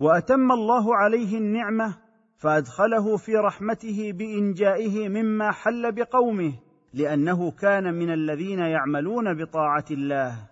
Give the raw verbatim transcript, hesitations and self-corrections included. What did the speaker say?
واتم الله عليه النعمه فادخله في رحمته بانجائه مما حل بقومه، لانه كان من الذين يعملون بطاعه الله.